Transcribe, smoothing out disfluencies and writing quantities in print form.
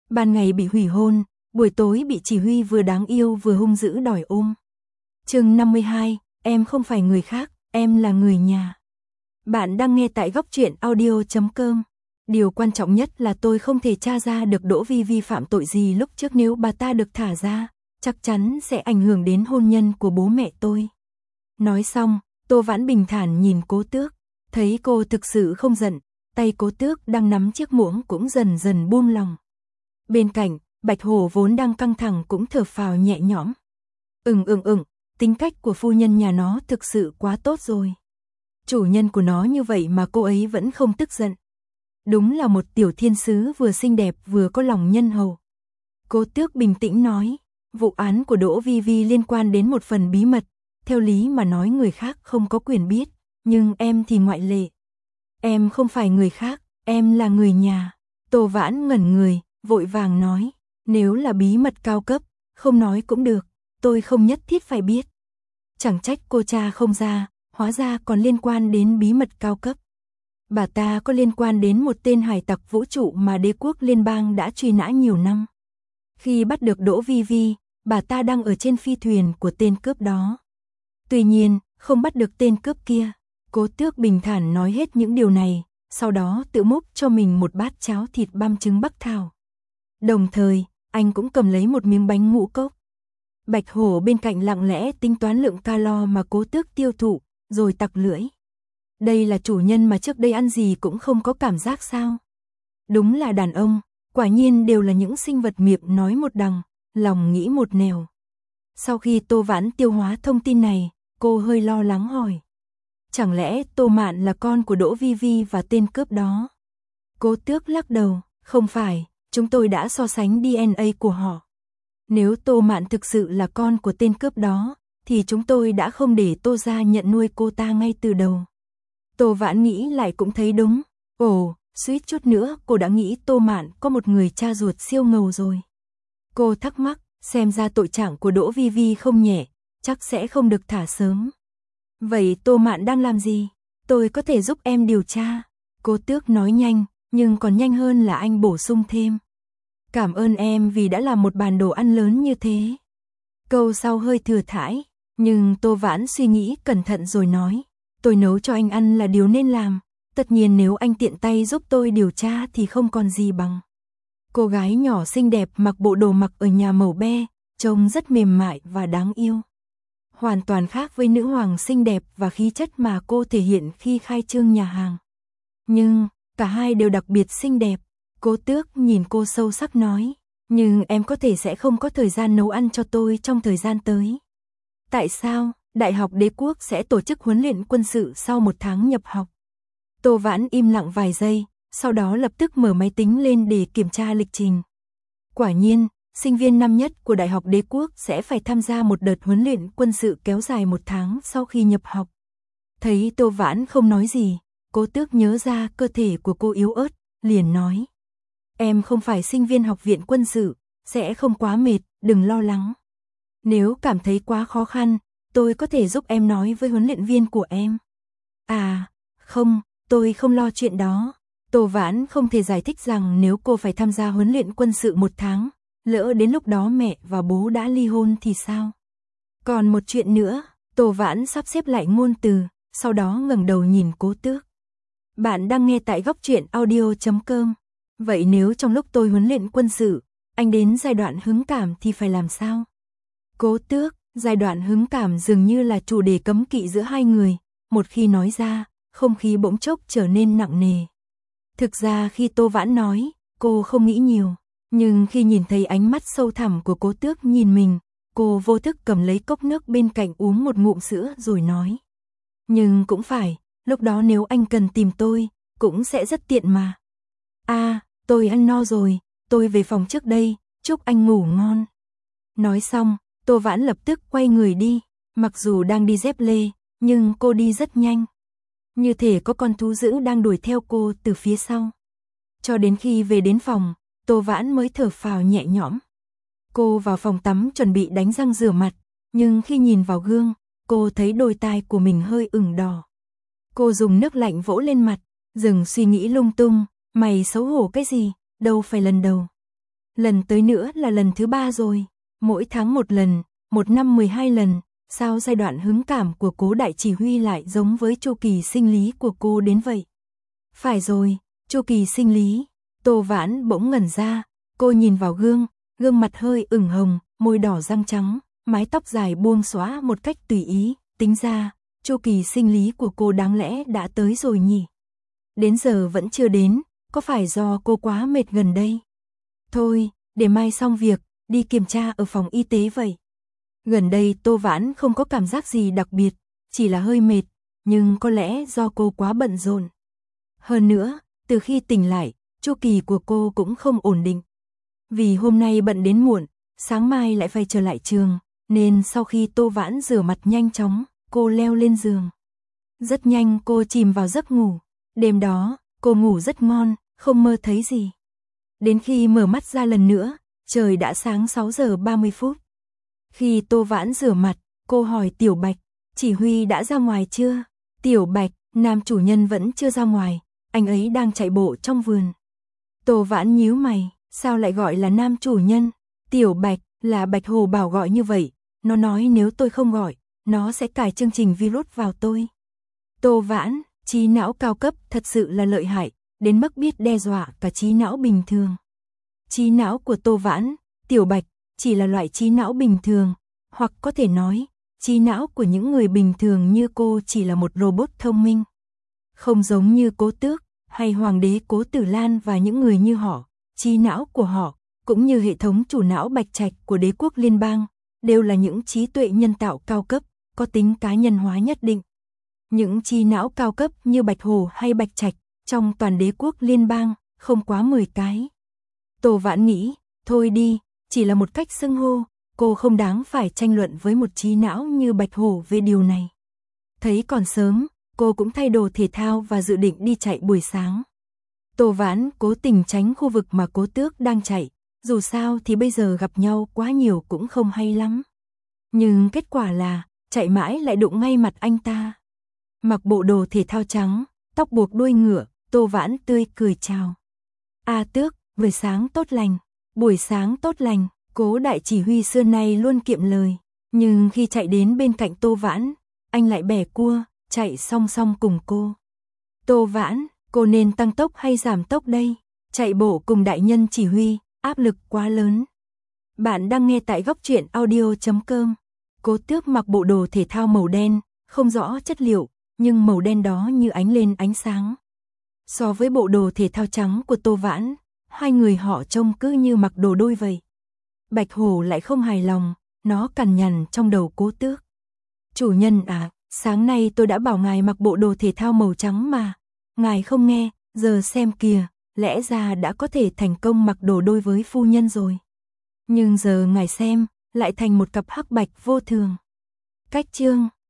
Ban ngày bị hủy hôn, buổi tối bị chỉ huy vừa đáng yêu vừa hung dữ đòi ôm. Chương 52, em không phải người khác, em là người nhà. Bạn đang nghe tại góc truyện audio.com. Điều quan trọng nhất là tôi không thể tra ra được Đỗ Vi Vi phạm tội gì lúc trước, nếu bà ta được thả ra, chắc chắn sẽ ảnh hưởng đến hôn nhân của bố mẹ tôi. Nói xong, Tô Vãn bình thản nhìn Cố Tước, thấy cô thực sự không giận, tay Cố Tước đang nắm chiếc muỗng cũng dần dần buông lòng. Bên cạnh, Bạch Hổ vốn đang căng thẳng cũng thở phào nhẹ nhõm. Tính cách của phu nhân nhà nó thực sự quá tốt rồi. Chủ nhân của nó như vậy mà cô ấy vẫn không tức giận. Đúng là một tiểu thiên sứ vừa xinh đẹp vừa có lòng nhân hậu. Cố Tước bình tĩnh nói, vụ án của Đỗ Vi Vi liên quan đến một phần bí mật, theo lý mà nói người khác không có quyền biết, nhưng em thì ngoại lệ. Em không phải người khác, em là người nhà. Tô Vãn ngẩn người, vội vàng nói, nếu là bí mật cao cấp, không nói cũng được, tôi không nhất thiết phải biết. Chẳng trách cô cha không ra, hóa ra còn liên quan đến bí mật cao cấp. Bà ta có liên quan đến một tên hải tặc vũ trụ mà đế quốc liên bang đã truy nã nhiều năm. Khi bắt được Đỗ Vi Vi, bà ta đang ở trên phi thuyền của tên cướp đó. Tuy nhiên, không bắt được tên cướp kia. Cố Tước bình thản nói hết những điều này, sau đó tự múc cho mình một bát cháo thịt băm trứng bắc thảo. Đồng thời, anh cũng cầm lấy một miếng bánh ngũ cốc. Bạch Hổ bên cạnh lặng lẽ tính toán lượng calo mà Cố Tước tiêu thụ, rồi tặc lưỡi. Đây là chủ nhân mà trước đây ăn gì cũng không có cảm giác sao? Đúng là đàn ông, quả nhiên đều là những sinh vật miệng nói một đằng, lòng nghĩ một nẻo. Sau khi Tô Vãn tiêu hóa thông tin này, cô hơi lo lắng hỏi. Chẳng lẽ Tô Mạn là con của Đỗ Vi Vi và tên cướp đó? Cố Tước lắc đầu, không phải, chúng tôi đã so sánh DNA của họ. Nếu Tô Mạn thực sự là con của tên cướp đó, thì chúng tôi đã không để Tô gia nhận nuôi cô ta ngay từ đầu. Tô Vãn nghĩ lại cũng thấy đúng. Ồ, suýt chút nữa cô đã nghĩ Tô Mạn có một người cha ruột siêu ngầu rồi. Cô thắc mắc, xem ra tội trạng của Đỗ Vi Vi không nhẹ, chắc sẽ không được thả sớm. Vậy Tô Mạn đang làm gì? Tôi có thể giúp em điều tra. Cố Tước nói nhanh, nhưng còn nhanh hơn là anh bổ sung thêm. Cảm ơn em vì đã làm một bàn đồ ăn lớn như thế. Câu sau hơi thừa thãi, nhưng Tô Vãn suy nghĩ cẩn thận rồi nói. Tôi nấu cho anh ăn là điều nên làm. Tất nhiên nếu anh tiện tay giúp tôi điều tra thì không còn gì bằng. Cô gái nhỏ xinh đẹp mặc bộ đồ mặc ở nhà màu be, trông rất mềm mại và đáng yêu. Hoàn toàn khác với nữ hoàng xinh đẹp và khí chất mà cô thể hiện khi khai trương nhà hàng. Nhưng, cả hai đều đặc biệt xinh đẹp. Cố Tước nhìn cô sâu sắc nói, nhưng em có thể sẽ không có thời gian nấu ăn cho tôi trong thời gian tới. Tại sao? Đại học Đế quốc sẽ tổ chức huấn luyện quân sự sau 1 tháng nhập học. Tô Vãn im lặng vài giây, sau đó lập tức mở máy tính lên để kiểm tra lịch trình. Quả nhiên, sinh viên năm nhất của Đại học Đế quốc sẽ phải tham gia một đợt huấn luyện quân sự kéo dài 1 tháng sau khi nhập học. Thấy Tô Vãn không nói gì, Cố Tước nhớ ra cơ thể của cô yếu ớt, liền nói. Em không phải sinh viên học viện quân sự, sẽ không quá mệt, đừng lo lắng. Nếu cảm thấy quá khó khăn, tôi có thể giúp em nói với huấn luyện viên của em. À, không, tôi không lo chuyện đó. Tô Vãn không thể giải thích rằng nếu cô phải tham gia huấn luyện quân sự 1 tháng, lỡ đến lúc đó mẹ và bố đã ly hôn thì sao? Còn một chuyện nữa, Tô Vãn sắp xếp lại ngôn từ, sau đó ngẩng đầu nhìn Cố Tước. Bạn đang nghe tại góc truyện audio.com. Vậy nếu trong lúc tôi huấn luyện quân sự, anh đến giai đoạn hứng cảm thì phải làm sao? Cố Tước, giai đoạn hứng cảm dường như là chủ đề cấm kỵ giữa hai người, một khi nói ra, không khí bỗng chốc trở nên nặng nề. Thực ra khi Tô Vãn nói, cô không nghĩ nhiều, nhưng khi nhìn thấy ánh mắt sâu thẳm của Cố Tước nhìn mình, cô vô thức cầm lấy cốc nước bên cạnh uống một ngụm sữa rồi nói. Nhưng cũng phải, lúc đó nếu anh cần tìm tôi, cũng sẽ rất tiện mà. À, tôi ăn no rồi, tôi về phòng trước đây, chúc anh ngủ ngon. Nói xong, Tô Vãn lập tức quay người đi, mặc dù đang đi dép lê, nhưng cô đi rất nhanh. Như thể có con thú dữ đang đuổi theo cô từ phía sau. Cho đến khi về đến phòng, Tô Vãn mới thở phào nhẹ nhõm. Cô vào phòng tắm chuẩn bị đánh răng rửa mặt, nhưng khi nhìn vào gương, cô thấy đôi tai của mình hơi ửng đỏ. Cô dùng nước lạnh vỗ lên mặt, dừng suy nghĩ lung tung, mày xấu hổ cái gì, đâu phải lần đầu. Lần tới nữa là lần thứ 3 rồi. Mỗi tháng một lần, một năm 12 lần. Sao giai đoạn hứng cảm của Cố đại chỉ huy lại giống với chu kỳ sinh lý của cô đến vậy? Phải rồi, chu kỳ sinh lý. Tô Vãn bỗng ngẩn ra, cô nhìn vào gương, gương mặt hơi ửng hồng, môi đỏ răng trắng, mái tóc dài buông xõa một cách tùy ý, tính ra, chu kỳ sinh lý của cô đáng lẽ đã tới rồi nhỉ? Đến giờ vẫn chưa đến, có phải do cô quá mệt gần đây? Thôi, để mai xong việc, đi kiểm tra ở phòng y tế vậy. Gần đây Tô Vãn không có cảm giác gì đặc biệt, chỉ là hơi mệt, nhưng có lẽ do cô quá bận rộn. Hơn nữa, từ khi tỉnh lại, chu kỳ của cô cũng không ổn định. Vì hôm nay bận đến muộn, sáng mai lại phải trở lại trường, nên sau khi Tô Vãn rửa mặt nhanh chóng, cô leo lên giường. Rất nhanh cô chìm vào giấc ngủ. Đêm đó, cô ngủ rất ngon, không mơ thấy gì. Đến khi mở mắt ra lần nữa, trời đã sáng 6 giờ 30 phút. Khi Tô Vãn rửa mặt, cô hỏi Tiểu Bạch, chỉ huy đã ra ngoài chưa? Tiểu Bạch, nam chủ nhân vẫn chưa ra ngoài, anh ấy đang chạy bộ trong vườn. Tô Vãn nhíu mày, sao lại gọi là nam chủ nhân? Tiểu Bạch, là Bạch Hồ bảo gọi như vậy, nó nói nếu tôi không gọi, nó sẽ cài chương trình virus vào tôi. Tô Vãn, trí não cao cấp thật sự là lợi hại, đến mức biết đe dọa cả trí não bình thường. Trí não của Tô Vãn, Tiểu Bạch, chỉ là loại trí não bình thường, hoặc có thể nói, trí não của những người bình thường như cô chỉ là một robot thông minh. Không giống như Cố Tước, hay Hoàng đế Cố Tử Lan và những người như họ, trí não của họ, cũng như hệ thống chủ não Bạch Trạch của đế quốc liên bang, đều là những trí tuệ nhân tạo cao cấp, có tính cá nhân hóa nhất định. Những trí não cao cấp như Bạch Hồ hay Bạch Trạch, trong toàn đế quốc liên bang, không quá 10 cái. Tô Vãn nghĩ, thôi đi, chỉ là một cách xưng hô, cô không đáng phải tranh luận với một trí não như Bạch Hồ về điều này. Thấy còn sớm, cô cũng thay đồ thể thao và dự định đi chạy buổi sáng. Tô Vãn cố tình tránh khu vực mà Cố Tước đang chạy, dù sao thì bây giờ gặp nhau quá nhiều cũng không hay lắm. Nhưng kết quả là, chạy mãi lại đụng ngay mặt anh ta. Mặc bộ đồ thể thao trắng, tóc buộc đuôi ngựa, Tô Vãn tươi cười chào. A Tước, buổi sáng tốt lành. Buổi sáng tốt lành, Cố đại chỉ huy xưa nay luôn kiệm lời. Nhưng khi chạy đến bên cạnh Tô Vãn, anh lại bẻ cua, chạy song song cùng cô. Tô Vãn, cô nên tăng tốc hay giảm tốc đây? Chạy bộ cùng đại nhân chỉ huy, áp lực quá lớn. Bạn đang nghe tại Góc Truyện Audio.com. Cố Tước mặc bộ đồ thể thao màu đen, không rõ chất liệu, nhưng màu đen đó như ánh lên ánh sáng. So với bộ đồ thể thao trắng của Tô Vãn, hai người họ trông cứ như mặc đồ đôi vậy. Bạch Hổ lại không hài lòng, nó cằn nhằn trong đầu Cố Tước. Chủ nhân à, sáng nay tôi đã bảo ngài mặc bộ đồ thể thao màu trắng mà. Ngài không nghe, giờ xem kìa, lẽ ra đã có thể thành công mặc đồ đôi với phu nhân rồi. Nhưng giờ ngài xem, lại thành một cặp hắc bạch vô thường. Cách chương